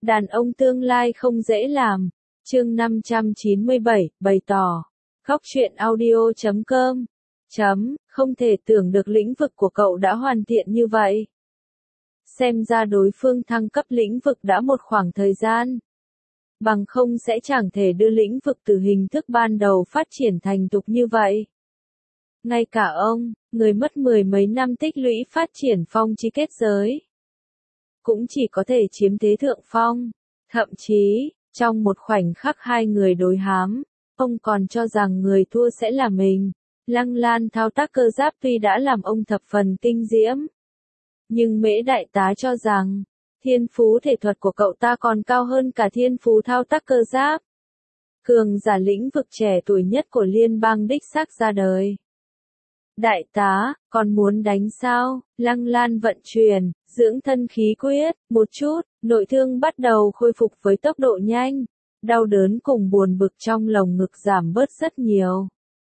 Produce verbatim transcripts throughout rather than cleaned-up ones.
Đàn ông tương lai không dễ làm. Chương năm trăm chín mươi bảy, bày tỏ. Góc truyện audio chấm com. Chấm, không thể tưởng được lĩnh vực của cậu đã hoàn thiện như vậy. Xem ra đối phương thăng cấp lĩnh vực đã một khoảng thời gian. Bằng không sẽ chẳng thể đưa lĩnh vực từ hình thức ban đầu phát triển thành thục như vậy. Ngay cả ông, người mất mười mấy năm tích lũy phát triển phong chi kết giới, cũng chỉ có thể chiếm thế thượng phong. Thậm chí, trong một khoảnh khắc hai người đối hám, ông còn cho rằng người thua sẽ là mình. Lăng Lan thao tác cơ giáp tuy đã làm ông thập phần kinh diễm, nhưng Mễ đại tá cho rằng, thiên phú thể thuật của cậu ta còn cao hơn cả thiên phú thao tác cơ giáp. Cường giả lĩnh vực trẻ tuổi nhất của liên bang đích xác ra đời. Đại tá, còn muốn đánh sao? Lăng Lan vận chuyển, dưỡng thân khí quyết, một chút, nội thương bắt đầu khôi phục với tốc độ nhanh. Đau đớn cùng buồn bực trong lồng ngực giảm bớt rất nhiều.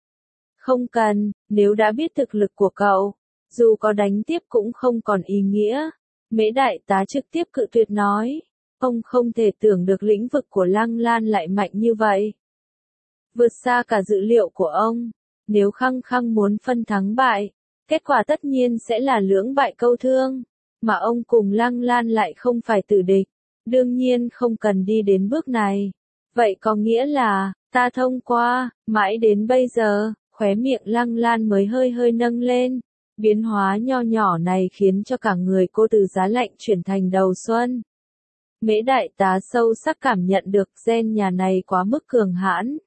Không cần, nếu đã biết thực lực của cậu, dù có đánh tiếp cũng không còn ý nghĩa. Mễ đại tá trực tiếp cự tuyệt nói. Ông không thể tưởng được lĩnh vực của Lăng Lan lại mạnh như vậy. Vượt xa cả dự liệu của ông. Nếu khăng khăng muốn phân thắng bại, kết quả tất nhiên sẽ là lưỡng bại câu thương. Mà ông cùng Lăng Lan lại không phải tử địch. Đương nhiên không cần đi đến bước này. Vậy có nghĩa là, ta thông qua, mãi đến bây giờ, khóe miệng Lăng Lan mới hơi hơi nâng lên. Biến hóa nho nhỏ này khiến cho cả người cô từ giá lạnh chuyển thành đầu xuân. Mễ đại tá sâu sắc cảm nhận được gen nhà này quá mức cường hãn.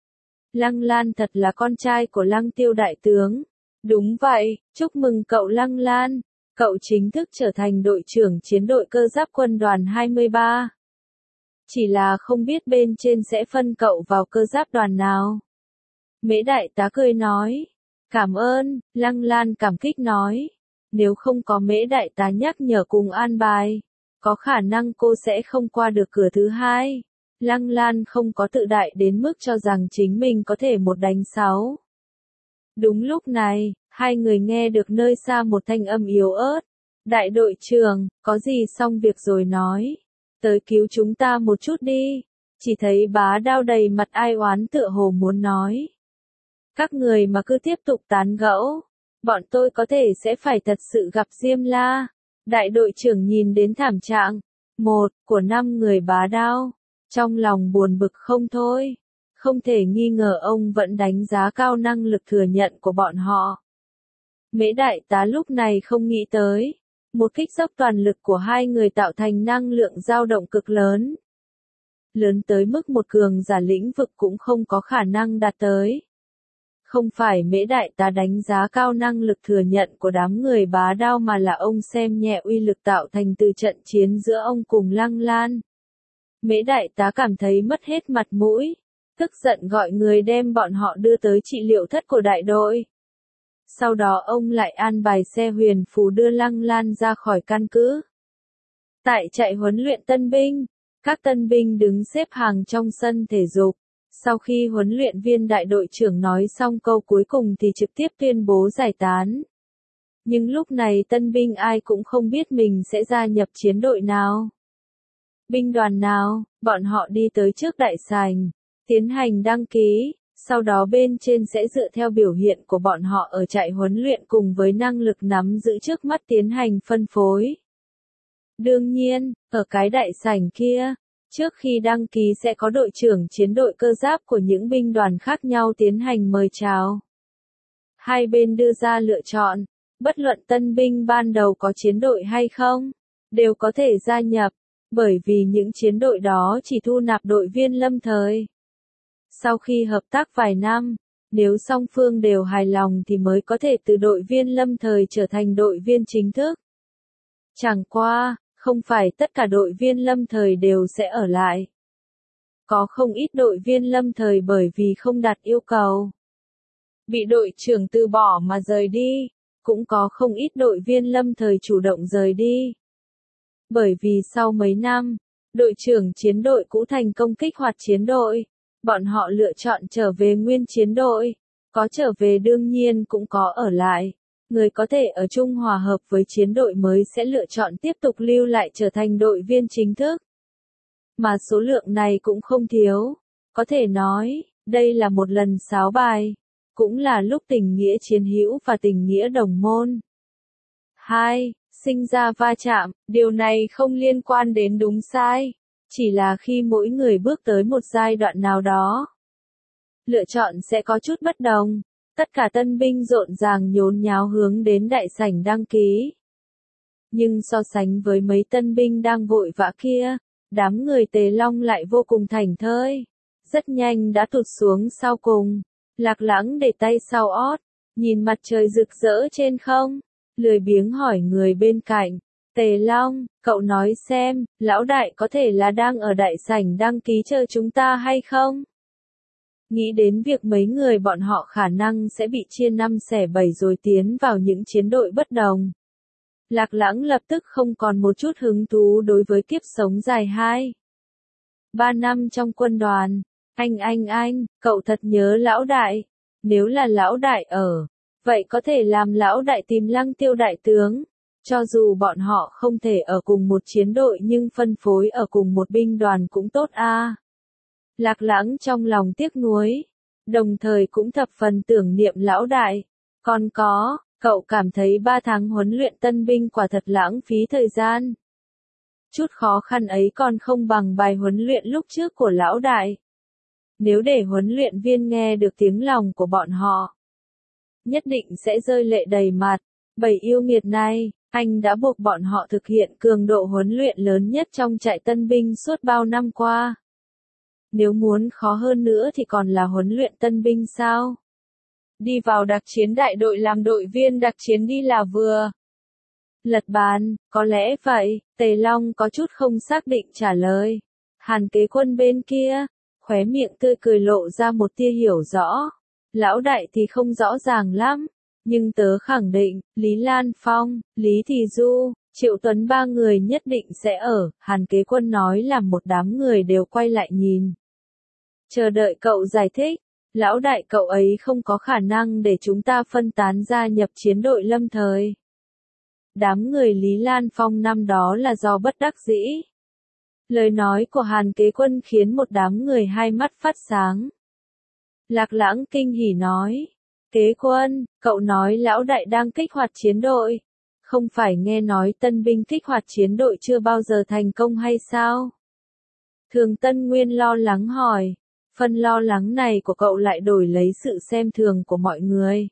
Lăng Lan thật là con trai của Lăng Tiêu đại tướng. Đúng vậy, chúc mừng cậu Lăng Lan. Cậu chính thức trở thành đội trưởng chiến đội cơ giáp quân đoàn hai mươi ba. Chỉ là không biết bên trên sẽ phân cậu vào cơ giáp đoàn nào. Mễ đại tá cười nói. Cảm ơn, Lăng Lan cảm kích nói. Nếu không có Mễ đại tá nhắc nhở cùng an bài, có khả năng cô sẽ không qua được cửa thứ hai. Lăng Lan không có tự đại đến mức cho rằng chính mình có thể một đánh sáu. Đúng lúc này, hai người nghe được nơi xa một thanh âm yếu ớt. Đại đội trưởng, có gì xong việc rồi nói. Tới cứu chúng ta một chút đi. Chỉ thấy bá đao đầy mặt ai oán tựa hồ muốn nói. Các người mà cứ tiếp tục tán gẫu, bọn tôi có thể sẽ phải thật sự gặp Diêm La. Đại đội trưởng nhìn đến thảm trạng một của năm người bá đao, trong lòng buồn bực không thôi. Không thể nghi ngờ ông vẫn đánh giá cao năng lực thừa nhận của bọn họ. Mễ đại tá lúc này không nghĩ tới, một kích dốc toàn lực của hai người tạo thành năng lượng dao động cực lớn. Lớn tới mức một cường giả lĩnh vực cũng không có khả năng đạt tới. Không phải Mễ đại tá đánh giá cao năng lực thừa nhận của đám người bá đao mà là ông xem nhẹ uy lực tạo thành từ trận chiến giữa ông cùng Lăng Lan. Mễ đại tá cảm thấy mất hết mặt mũi, tức giận gọi người đem bọn họ đưa tới trị liệu thất của đại đội. Sau đó ông lại an bài xe huyền phù đưa Lăng Lan ra khỏi căn cứ. Tại trại huấn luyện tân binh, các tân binh đứng xếp hàng trong sân thể dục. Sau khi huấn luyện viên đại đội trưởng nói xong câu cuối cùng thì trực tiếp tuyên bố giải tán. Nhưng lúc này tân binh ai cũng không biết mình sẽ gia nhập chiến đội nào. Binh đoàn nào, bọn họ đi tới trước đại sảnh, tiến hành đăng ký, sau đó bên trên sẽ dựa theo biểu hiện của bọn họ ở trại huấn luyện cùng với năng lực nắm giữ trước mắt tiến hành phân phối. Đương nhiên, ở cái đại sảnh kia, trước khi đăng ký sẽ có đội trưởng chiến đội cơ giáp của những binh đoàn khác nhau tiến hành mời chào. Hai bên đưa ra lựa chọn, bất luận tân binh ban đầu có chiến đội hay không, đều có thể gia nhập, bởi vì những chiến đội đó chỉ thu nạp đội viên lâm thời. Sau khi hợp tác vài năm, nếu song phương đều hài lòng thì mới có thể từ đội viên lâm thời trở thành đội viên chính thức. Chẳng qua, không phải tất cả đội viên lâm thời đều sẽ ở lại. Có không ít đội viên lâm thời bởi vì không đạt yêu cầu, bị đội trưởng từ bỏ mà rời đi, cũng có không ít đội viên lâm thời chủ động rời đi. Bởi vì sau mấy năm, đội trưởng chiến đội cũ thành công kích hoạt chiến đội, bọn họ lựa chọn trở về nguyên chiến đội, có trở về đương nhiên cũng có ở lại. Người có thể ở chung hòa hợp với chiến đội mới sẽ lựa chọn tiếp tục lưu lại trở thành đội viên chính thức. mà số lượng này cũng không thiếu. Có thể nói, đây là một lần sáo bài, cũng là lúc tình nghĩa chiến hữu và tình nghĩa đồng môn. hai. Sinh ra va chạm, điều này không liên quan đến đúng sai, chỉ là khi mỗi người bước tới một giai đoạn nào đó, lựa chọn sẽ có chút bất đồng. Tất cả tân binh rộn ràng nhốn nháo hướng đến đại sảnh đăng ký. Nhưng so sánh với mấy tân binh đang vội vã kia, đám người Tề Long lại vô cùng thảnh thơi. Rất nhanh đã tụt xuống sau cùng. Lạc Lãng để tay sau ót, nhìn mặt trời rực rỡ trên không, lười biếng hỏi người bên cạnh. Tề Long, cậu nói xem, lão đại có thể là đang ở đại sảnh đăng ký chờ chúng ta hay không? Nghĩ đến việc mấy người bọn họ khả năng sẽ bị chia năm xẻ bảy rồi tiến vào những chiến đội bất đồng. Lạc Lãng lập tức không còn một chút hứng thú đối với kiếp sống dài hai. Ba năm trong quân đoàn. Anh anh anh, cậu thật nhớ lão đại. Nếu là lão đại ở, vậy có thể làm lão đại tìm Lăng Tiêu đại tướng. Cho dù bọn họ không thể ở cùng một chiến đội nhưng phân phối ở cùng một binh đoàn cũng tốt a. À. Lạc Lãng trong lòng tiếc nuối, đồng thời cũng thập phần tưởng niệm lão đại. Còn có, cậu cảm thấy ba tháng huấn luyện tân binh quả thật lãng phí thời gian. Chút khó khăn ấy còn không bằng bài huấn luyện lúc trước của lão đại. Nếu để huấn luyện viên nghe được tiếng lòng của bọn họ, nhất định sẽ rơi lệ đầy mặt. Bầy yêu nghiệt này, anh đã buộc bọn họ thực hiện cường độ huấn luyện lớn nhất trong trại tân binh suốt bao năm qua. Nếu muốn khó hơn nữa thì còn là huấn luyện tân binh sao? Đi vào đặc chiến đại đội làm đội viên đặc chiến đi là vừa. Lật bàn, có lẽ vậy, Tề Long có chút không xác định trả lời. Hàn Kế Quân bên kia, khóe miệng tươi cười lộ ra một tia hiểu rõ. Lão đại thì không rõ ràng lắm, nhưng tớ khẳng định, Lý Lan Phong, Lý Thì Du, Triệu Tuấn ba người nhất định sẽ ở. Hàn Kế Quân nói làm một đám người đều quay lại nhìn. Chờ đợi cậu giải thích. Lão đại cậu ấy không có khả năng để chúng ta phân tán gia nhập chiến đội lâm thời. Đám người Lý Lan Phong năm đó là do bất đắc dĩ. Lời nói của Hàn Kế Quân khiến một đám người hai mắt phát sáng. Lạc Lãng kinh hỉ nói. Kế Quân, cậu nói lão đại đang kích hoạt chiến đội. Không phải nghe nói tân binh kích hoạt chiến đội chưa bao giờ thành công hay sao? Thường Tân Nguyên lo lắng hỏi. Phần lo lắng này của cậu lại đổi lấy sự xem thường của mọi người.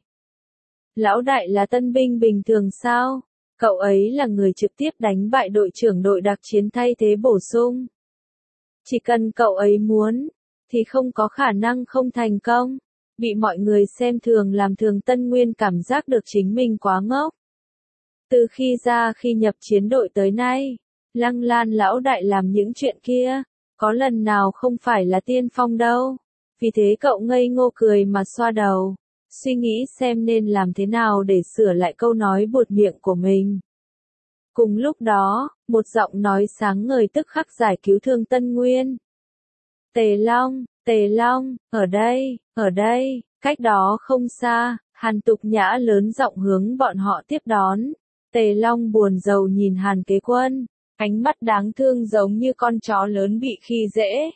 Lão đại là tân binh bình thường sao? Cậu ấy là người trực tiếp đánh bại đội trưởng đội đặc chiến thay thế bổ sung. Chỉ cần cậu ấy muốn, thì không có khả năng không thành công. Bị mọi người xem thường làm Thường Tân Nguyên cảm giác được chính mình quá ngốc. Từ khi ra khi nhập chiến đội tới nay, Lăng Lan lão đại làm những chuyện kia, có lần nào không phải là tiên phong đâu. Vì thế cậu ngây ngô cười mà xoa đầu, suy nghĩ xem nên làm thế nào để sửa lại câu nói buột miệng của mình. Cùng lúc đó, một giọng nói sáng ngời tức khắc giải cứu Thường Tân Nguyên. Tề Long, Tề Long, ở đây, ở đây, cách đó không xa, Hàn Tục Nhã lớn giọng hướng bọn họ tiếp đón. Tề Long buồn rầu nhìn Hàn Kế Quân, ánh mắt đáng thương giống như con chó lớn bị khi dễ.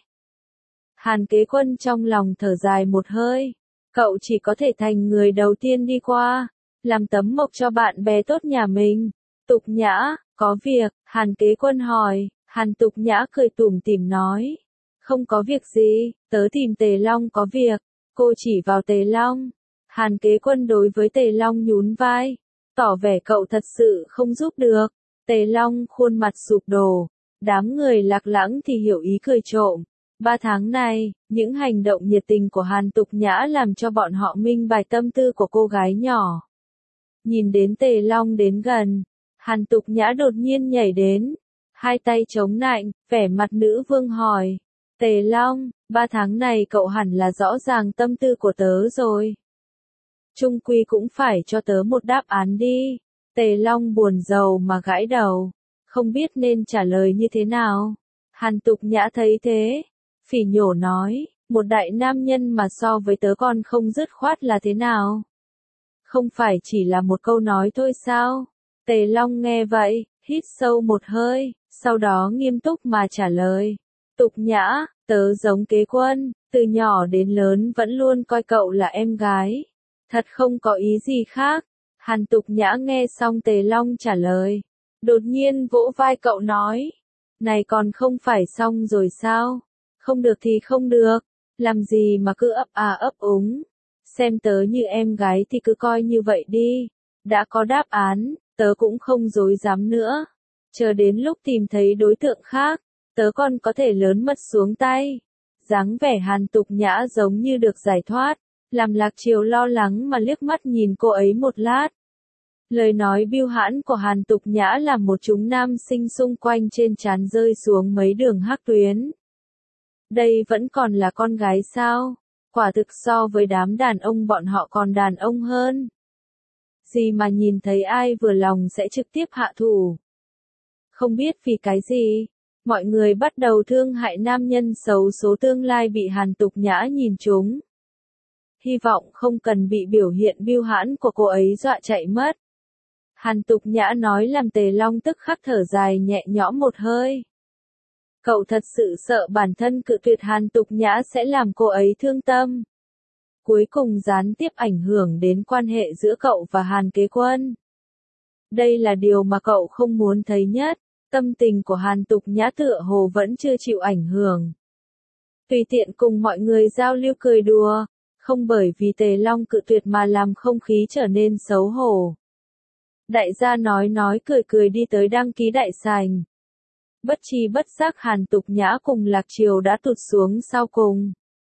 Hàn Kế Quân trong lòng thở dài một hơi, cậu chỉ có thể thành người đầu tiên đi qua, làm tấm mộc cho bạn bè tốt nhà mình. Tục Nhã, có việc, Hàn Kế Quân hỏi. Hàn Tục Nhã cười tủm tỉm nói. Không có việc gì, tớ tìm Tề Long có việc. Cô chỉ vào Tề Long. Hàn Kế Quân đối với Tề Long nhún vai, tỏ vẻ cậu thật sự không giúp được. Tề Long khuôn mặt sụp đổ. Đám người Lạc Lãng thì hiểu ý cười trộm. Ba tháng này, những hành động nhiệt tình của Hàn Tục Nhã làm cho bọn họ minh bạch tâm tư của cô gái nhỏ. Nhìn đến Tề Long đến gần, Hàn Tục Nhã đột nhiên nhảy đến, hai tay chống nạnh, vẻ mặt nữ vương hỏi. Tề Long, ba tháng này cậu hẳn là rõ ràng tâm tư của tớ rồi. Trung quy cũng phải cho tớ một đáp án đi. Tề Long buồn rầu mà gãi đầu, không biết nên trả lời như thế nào. Hàn Tục Nhã thấy thế, phỉ nhổ nói, một đại nam nhân mà so với tớ còn không dứt khoát là thế nào? Không phải chỉ là một câu nói thôi sao? Tề Long nghe vậy, hít sâu một hơi, sau đó nghiêm túc mà trả lời. Tục Nhã, tớ giống Kế Quân, từ nhỏ đến lớn vẫn luôn coi cậu là em gái. Thật không có ý gì khác. Hàn Tục Nhã nghe xong Tề Long trả lời. Đột nhiên vỗ vai cậu nói. Này còn không phải xong rồi sao? Không được thì không được. Làm gì mà cứ ấp à ấp úng. Xem tớ như em gái thì cứ coi như vậy đi. Đã có đáp án, tớ cũng không dối dám nữa. Chờ đến lúc tìm thấy đối tượng khác, tớ còn có thể lớn mật xuống tay. Dáng vẻ Hàn Tục Nhã giống như được giải thoát, làm Lạc Triều lo lắng mà liếc mắt nhìn cô ấy một lát. Lời nói bưu hãn của Hàn Tục Nhã làm một chúng nam sinh xung quanh trên trán rơi xuống mấy đường hắc tuyến. Đây vẫn còn là con gái sao? Quả thực so với đám đàn ông bọn họ còn đàn ông hơn. Gì mà nhìn thấy ai vừa lòng sẽ trực tiếp hạ thủ. Không biết vì cái gì, mọi người bắt đầu thương hại nam nhân xấu số tương lai bị Hàn Tục Nhã nhìn trúng. Hy vọng không cần bị biểu hiện bưu hãn của cô ấy dọa chạy mất. Hàn Tục Nhã nói làm Tề Long tức khắc thở dài nhẹ nhõm một hơi. Cậu thật sự sợ bản thân cự tuyệt Hàn Tục Nhã sẽ làm cô ấy thương tâm. Cuối cùng gián tiếp ảnh hưởng đến quan hệ giữa cậu và Hàn Kế Quân. Đây là điều mà cậu không muốn thấy nhất. Tâm tình của Hàn Tục Nhã tựa hồ vẫn chưa chịu ảnh hưởng. Tùy tiện cùng mọi người giao lưu cười đùa, không bởi vì Tề Long cự tuyệt mà làm không khí trở nên xấu hổ. Đại gia nói nói cười cười đi tới đăng ký đại sảnh. Bất tri bất giác Hàn Tục Nhã cùng Lạc Triều đã tụt xuống sau cùng.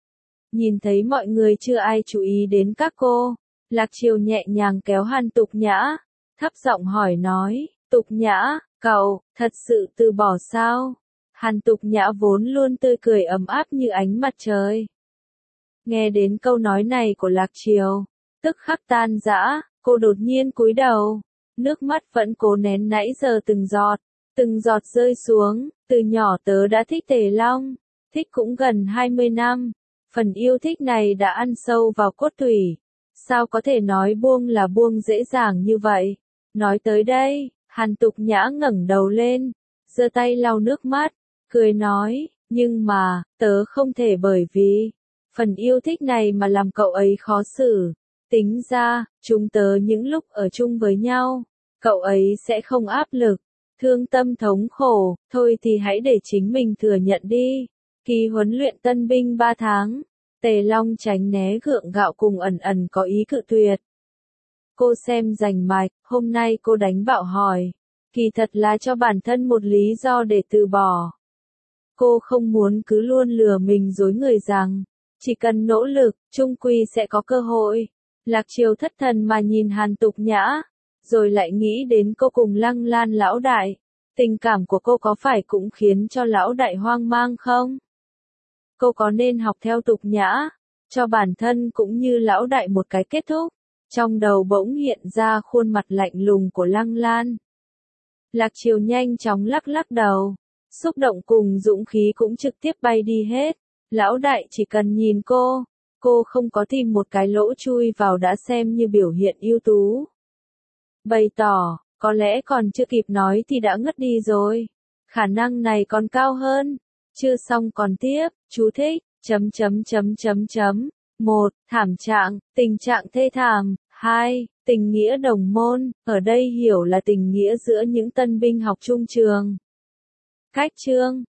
Nhìn thấy mọi người chưa ai chú ý đến các cô, Lạc Triều nhẹ nhàng kéo Hàn Tục Nhã, thấp giọng hỏi nói, Tục Nhã, cậu, thật sự từ bỏ sao? Hàn Tục Nhã vốn luôn tươi cười ấm áp như ánh mặt trời. Nghe đến câu nói này của Lạc Triều, tức khắc tan rã, cô đột nhiên cúi đầu, nước mắt vẫn cố nén nãy giờ từng giọt, từng giọt rơi xuống, từ nhỏ tớ đã thích Tề Long, thích cũng gần hai mươi năm, phần yêu thích này đã ăn sâu vào cốt tủy, sao có thể nói buông là buông dễ dàng như vậy? Nói tới đây, Hàn Tục Nhã ngẩng đầu lên, giơ tay lau nước mắt, cười nói, nhưng mà, tớ không thể bởi vì phần yêu thích này mà làm cậu ấy khó xử. Tính ra, chúng tớ những lúc ở chung với nhau, cậu ấy sẽ không áp lực, thương tâm thống khổ, thôi thì hãy để chính mình thừa nhận đi. Kỳ huấn luyện tân binh ba tháng, Tề Long tránh né gượng gạo cùng ẩn ẩn có ý cự tuyệt. Cô xem rành mạch, hôm nay cô đánh bạo hỏi, kỳ thật là cho bản thân một lý do để từ bỏ. Cô không muốn cứ luôn lừa mình dối người rằng, chỉ cần nỗ lực, chung quy sẽ có cơ hội. Lạc Triều thất thần mà nhìn Hàn Tục Nhã, rồi lại nghĩ đến cô cùng Lăng Lan lão đại. Tình cảm của cô có phải cũng khiến cho lão đại hoang mang không? Cô có nên học theo Tục Nhã, cho bản thân cũng như lão đại một cái kết thúc? Trong đầu bỗng hiện ra khuôn mặt lạnh lùng của Lăng Lan. Lạc Triều nhanh chóng lắc lắc đầu, xúc động cùng dũng khí cũng trực tiếp bay đi hết. Lão đại chỉ cần nhìn cô, cô không có tìm một cái lỗ chui vào đã xem như biểu hiện ưu tú. Bày tỏ, có lẽ còn chưa kịp nói thì đã ngất đi rồi. Khả năng này còn cao hơn. Chưa xong còn tiếp, chú thích, chấm chấm chấm chấm chấm. một. Thảm trạng, tình trạng thê thảm. hai. Tình nghĩa đồng môn, ở đây hiểu là tình nghĩa giữa những tân binh học chung trường. Cách chương